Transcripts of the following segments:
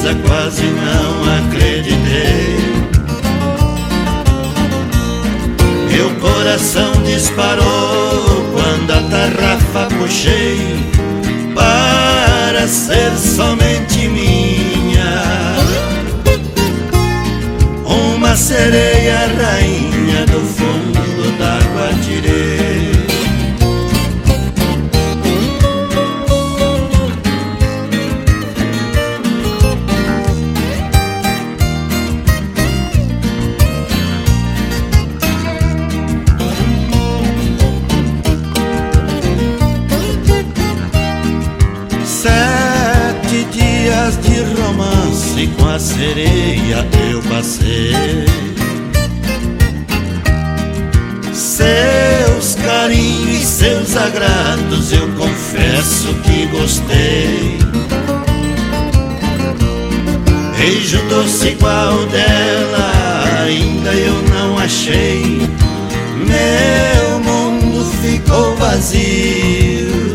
coisa quase não acreditei. Meu coração disparou quando a tarrafa puxei para ser somente minha. Uma sereia rainha do fundo d'água tirei. De romance com a sereia eu passei. Seus carinhos e seus agrados eu confesso que gostei. Beijo doce igual dela ainda eu não achei. Meu mundo ficou vazio.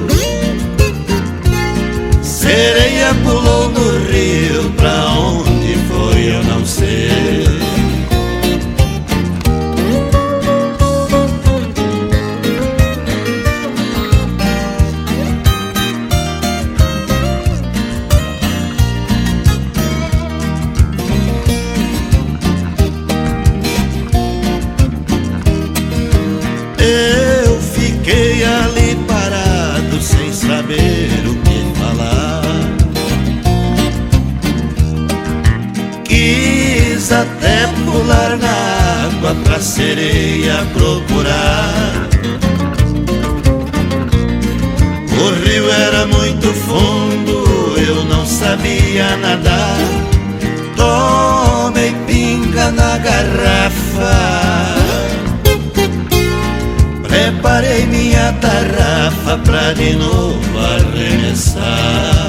Sereia pulou no rio, pra onde foi eu não sei. Eu fiquei ali parado sem saber o que falar. Quis até pular na água pra sereia procurar. O rio era muito fundo, eu não sabia nadar. Tomei pinga na garrafa, preparei minha tarrafa pra de novo arremessar.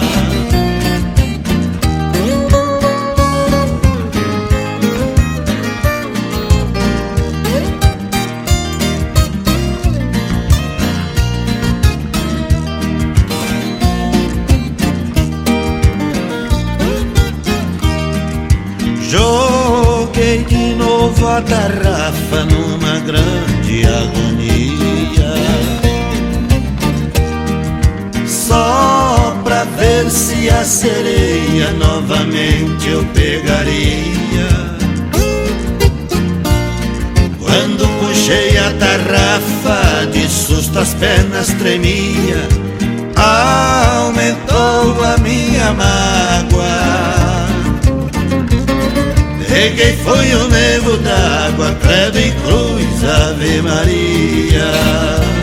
Joguei de novo a tarrafa numa grande agonia, só pra ver se a sereia novamente eu pegaria. Quando puxei a tarrafa, de susto as pernas tremia. Aumentou a minha mágoa. Peguei foi o nevo d'água, credo e cruz, Ave Maria.